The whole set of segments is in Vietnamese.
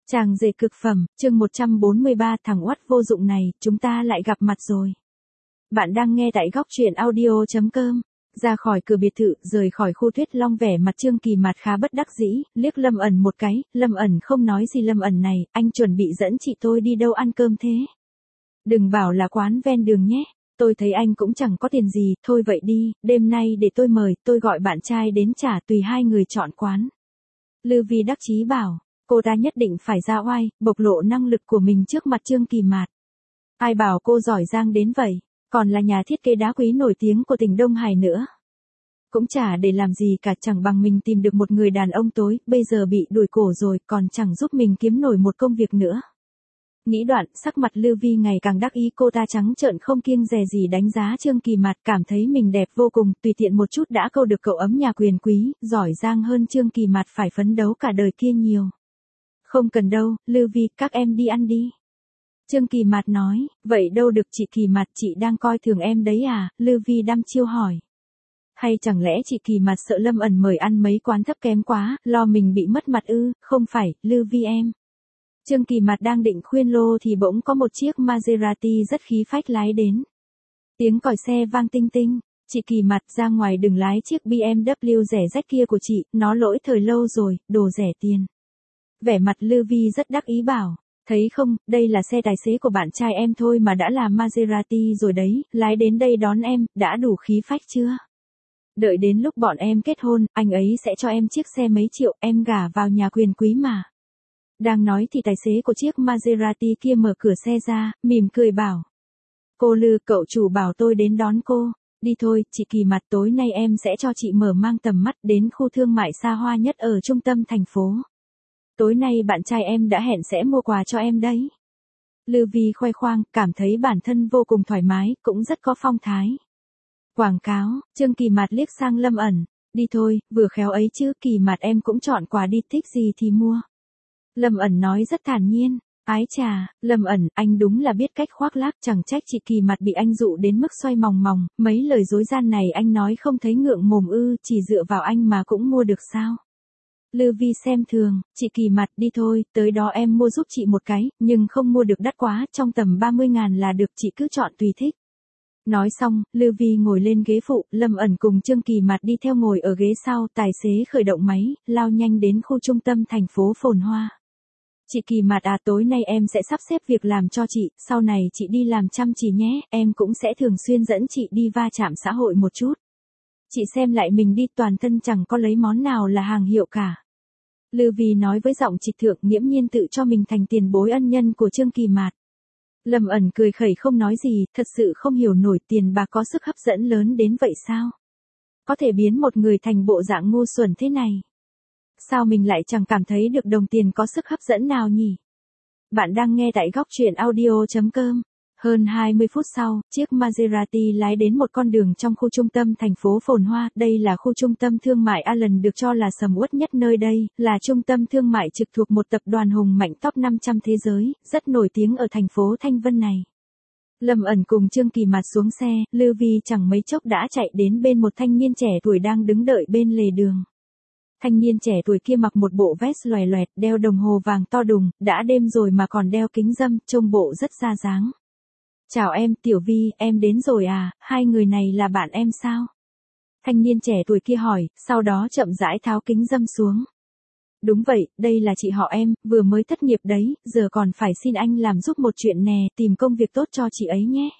Chàng rể cực phẩm, chương 143 thằng oắt vô dụng này, chúng ta lại gặp mặt rồi. Bạn đang nghe tại góc truyện audio.com. Ra khỏi cửa biệt thự, rời khỏi khu Tuyết Long, vẻ mặt Trương Kỳ Mạt khá bất đắc dĩ, liếc Lâm ẩn một cái, Lâm ẩn không nói gì. Lâm ẩn này, anh chuẩn bị dẫn chị tôi đi đâu ăn cơm thế? Đừng bảo là quán ven đường nhé, tôi thấy anh cũng chẳng có tiền gì, thôi vậy đi, đêm nay để tôi mời, tôi gọi bạn trai đến trả, tùy hai người chọn quán. Lư Vi đắc chí bảo. Cô ta nhất định phải ra oai, bộc lộ năng lực của mình trước mặt Trương Kỳ Mạt. Ai bảo cô giỏi giang đến vậy, còn là nhà thiết kế đá quý nổi tiếng của tỉnh Đông Hải nữa. Cũng chả để làm gì cả, chẳng bằng mình tìm được một người đàn ông tối, bây giờ bị đuổi cổ rồi, còn chẳng giúp mình kiếm nổi một công việc nữa. Nghĩ đoạn, sắc mặt Lư Vi ngày càng đắc ý, cô ta trắng trợn không kiêng dè gì đánh giá Trương Kỳ Mạt, cảm thấy mình đẹp vô cùng, tùy tiện một chút đã câu được cậu ấm nhà quyền quý, giỏi giang hơn Trương Kỳ Mạt phải phấn đấu cả đời kia nhiều. Không cần đâu, Lư Vi, các em đi ăn đi. Trương Kỳ Mạt nói, vậy đâu được chị Kỳ Mạt, chị đang coi thường em đấy à? Lư Vi đăm chiêu hỏi. Hay chẳng lẽ chị Kỳ Mạt sợ Lâm ẩn mời ăn mấy quán thấp kém quá, lo mình bị mất mặt ư? Không phải, Lư Vi em. Trương Kỳ Mạt đang định khuyên lô thì bỗng có một chiếc Maserati rất khí phách lái đến. Tiếng còi xe vang tinh tinh. Chị Kỳ Mạt, ra ngoài đừng lái chiếc BMW rẻ rách kia của chị, nó lỗi thời lâu rồi, đồ rẻ tiền. Vẻ mặt Lư Vi rất đắc ý bảo, thấy không, đây là xe tài xế của bạn trai em thôi mà đã là Maserati rồi đấy, lái đến đây đón em, đã đủ khí phách chưa? Đợi đến lúc bọn em kết hôn, anh ấy sẽ cho em chiếc xe mấy triệu, em gả vào nhà quyền quý mà. Đang nói thì tài xế của chiếc Maserati kia mở cửa xe ra, mỉm cười bảo. Cô Lư, cậu chủ bảo tôi đến đón cô. Đi thôi, chị Kỳ Mạt, tối nay em sẽ cho chị mở mang tầm mắt đến khu thương mại xa hoa nhất ở trung tâm thành phố. Tối nay bạn trai em đã hẹn sẽ mua quà cho em đấy. Lư Vi khoe khoang, cảm thấy bản thân vô cùng thoải mái, cũng rất có phong thái. Quảng cáo, Trương Kỳ Mạt liếc sang Lâm ẩn. Đi thôi, vừa khéo ấy chứ, Kỳ Mạt em cũng chọn quà đi, thích gì thì mua. Lâm ẩn nói rất thản nhiên. Ái chà, Lâm ẩn, anh đúng là biết cách khoác lác, chẳng trách chị Kỳ Mạt bị anh dụ đến mức xoay mòng mòng, mấy lời dối gian này anh nói không thấy ngượng mồm ư, chỉ dựa vào anh mà cũng mua được sao? Lư Vi xem thường, chị Kỳ Mạt, đi thôi, tới đó em mua giúp chị một cái, nhưng không mua được đắt quá, trong tầm 30.000 là được, chị cứ chọn tùy thích. Nói xong, Lư Vi ngồi lên ghế phụ, Lâm ẩn cùng Trương Kỳ Mạt đi theo ngồi ở ghế sau, tài xế khởi động máy, lao nhanh đến khu trung tâm thành phố phồn hoa. Chị Kỳ Mạt à, tối nay em sẽ sắp xếp việc làm cho chị, sau này chị đi làm chăm chỉ nhé, em cũng sẽ thường xuyên dẫn chị đi va chạm xã hội một chút. Chị xem lại mình đi, toàn thân chẳng có lấy món nào là hàng hiệu cả. Lư Vi nói với giọng trịch thượng, nghiễm nhiên tự cho mình thành tiền bối ân nhân của Trương Kỳ Mạt. Lâm ẩn cười khẩy không nói gì, thật sự không hiểu nổi tiền bạc có sức hấp dẫn lớn đến vậy sao? Có thể biến một người thành bộ dạng ngu xuẩn thế này. Sao mình lại chẳng cảm thấy được đồng tiền có sức hấp dẫn nào nhỉ? Bạn đang nghe tại góc truyện audio.com. Hơn 20 phút sau, chiếc Maserati lái đến một con đường trong khu trung tâm thành phố phồn hoa. Đây là khu trung tâm thương mại Allen, được cho là sầm uất nhất nơi đây, là trung tâm thương mại trực thuộc một tập đoàn hùng mạnh top 500 thế giới, rất nổi tiếng ở thành phố Thanh Vân này. Lâm ẩn cùng Trương Kỳ Mạt xuống xe, Lư Vi chẳng mấy chốc đã chạy đến bên một thanh niên trẻ tuổi đang đứng đợi bên lề đường. Thanh niên trẻ tuổi kia mặc một bộ vest loè loẹt, đeo đồng hồ vàng to đùng, đã đêm rồi mà còn đeo kính râm, trông bộ rất ra dáng. Chào em, Tiểu Vi, em đến rồi à, hai người này là bạn em sao? Thanh niên trẻ tuổi kia hỏi, sau đó chậm rãi tháo kính râm xuống. Đúng vậy, đây là chị họ em, vừa mới thất nghiệp đấy, giờ còn phải xin anh làm giúp một chuyện nè, tìm công việc tốt cho chị ấy nhé.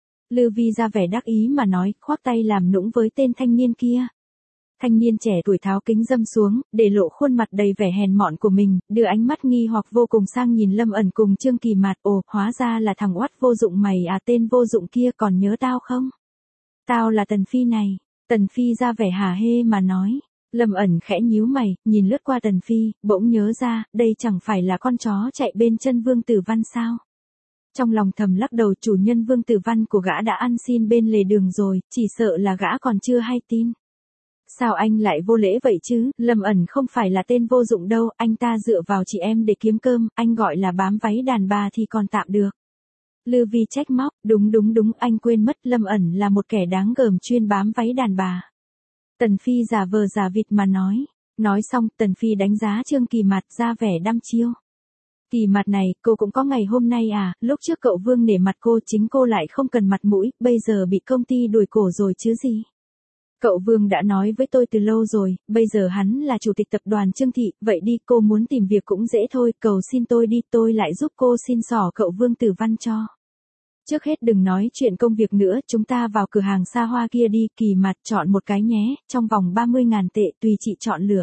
Lư Vi ra vẻ đắc ý mà nói, khoác tay làm nũng với tên thanh niên kia. Thanh niên trẻ tuổi tháo kính râm xuống, để lộ khuôn mặt đầy vẻ hèn mọn của mình, đưa ánh mắt nghi hoặc vô cùng sang nhìn Lâm ẩn cùng Trương Kỳ Mạt. Ồ, hóa ra là thằng oắt vô dụng mày à, tên vô dụng kia, còn nhớ tao không? Tao là Tần Phi này. Tần Phi ra vẻ hả hê mà nói. Lâm ẩn khẽ nhíu mày, nhìn lướt qua Tần Phi, bỗng nhớ ra, đây chẳng phải là con chó chạy bên chân Vương Tử Văn sao? Trong lòng thầm lắc đầu, chủ nhân Vương Tử Văn của gã đã ăn xin bên lề đường rồi, chỉ sợ là gã còn chưa hay tin. Sao anh lại vô lễ vậy chứ, Lâm ẩn không phải là tên vô dụng đâu, anh ta dựa vào chị em để kiếm cơm, anh gọi là bám váy đàn bà thì còn tạm được. Lư Vi trách móc, đúng, anh quên mất Lâm ẩn là một kẻ đáng gờm chuyên bám váy đàn bà. Tần Phi giả vờ giả vịt mà nói. Nói xong, Tần Phi đánh giá Trương Kỳ Mạt ra vẻ đăm chiêu. Kỳ Mạt này, cô cũng có ngày hôm nay à, lúc trước cậu Vương nể mặt cô chính cô lại không cần mặt mũi, bây giờ bị công ty đuổi cổ rồi chứ gì. Cậu Vương đã nói với tôi từ lâu rồi, bây giờ hắn là chủ tịch tập đoàn Trương Thị, vậy đi cô muốn tìm việc cũng dễ thôi, cầu xin tôi đi, tôi lại giúp cô xin xỏ cậu Vương Tử Văn cho. Trước hết đừng nói chuyện công việc nữa, chúng ta vào cửa hàng xa hoa kia đi, Kỳ Mạt chọn một cái nhé, trong vòng 30.000 tệ tùy chị chọn lựa.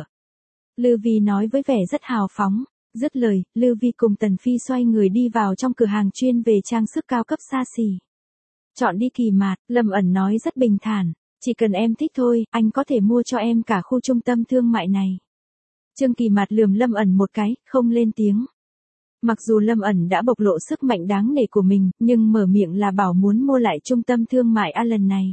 Lư Vi nói với vẻ rất hào phóng. Dứt lời, Lư Vi cùng Tần Phi xoay người đi vào trong cửa hàng chuyên về trang sức cao cấp xa xỉ. Chọn đi Kỳ Mạt, Lâm Ẩn nói rất bình thản, chỉ cần em thích thôi, anh có thể mua cho em cả khu trung tâm thương mại này. Trương Kỳ Mạt lườm Lâm Ẩn một cái, không lên tiếng. Mặc dù Lâm Ẩn đã bộc lộ sức mạnh đáng nể của mình, nhưng mở miệng là bảo muốn mua lại trung tâm thương mại A lần này.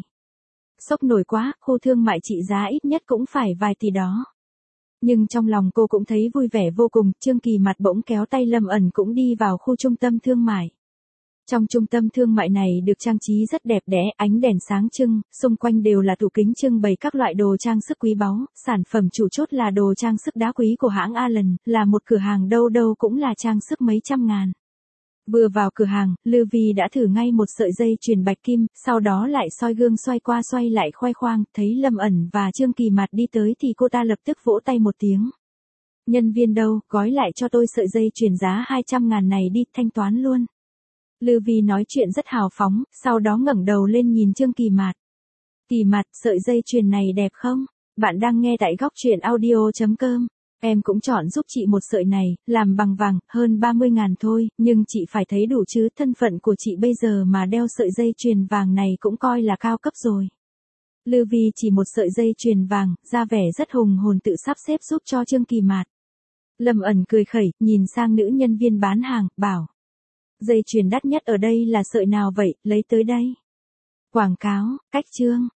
Sốc nổi quá, khu thương mại trị giá ít nhất cũng phải vài tỷ đó. Nhưng trong lòng cô cũng thấy vui vẻ vô cùng, Trương Kỳ Mạt bỗng kéo tay Lâm Ẩn cũng đi vào khu trung tâm thương mại. Trong trung tâm thương mại này được trang trí rất đẹp đẽ, ánh đèn sáng trưng, xung quanh đều là tủ kính trưng bày các loại đồ trang sức quý báu, sản phẩm chủ chốt là đồ trang sức đá quý của hãng Allen, là một cửa hàng đâu đâu cũng là trang sức mấy trăm ngàn. Vừa vào cửa hàng, Lư Vi đã thử ngay một sợi dây chuyền bạch kim, sau đó lại soi gương xoay qua xoay lại khoe khoang, thấy Lâm Ẩn và Trương Kỳ Mạt đi tới thì cô ta lập tức vỗ tay một tiếng. Nhân viên đâu, gói lại cho tôi sợi dây chuyền giá 200.000 này đi, thanh toán luôn. Lư Vi nói chuyện rất hào phóng, sau đó ngẩng đầu lên nhìn Trương Kỳ Mạt. Kỳ Mạt, sợi dây chuyền này đẹp không? Bạn đang nghe tại góc truyện audio.com. Em cũng chọn giúp chị một sợi này, làm bằng vàng, hơn 30.000 thôi, nhưng chị phải thấy đủ chứ, thân phận của chị bây giờ mà đeo sợi dây chuyền vàng này cũng coi là cao cấp rồi. Lư Vi chỉ một sợi dây chuyền vàng, ra vẻ rất hùng hồn tự sắp xếp giúp cho Trương Kỳ Mạt. Lâm Ẩn cười khẩy, nhìn sang nữ nhân viên bán hàng, bảo. Dây chuyền đắt nhất ở đây là sợi nào vậy, lấy tới đây. Quảng cáo, cách chương.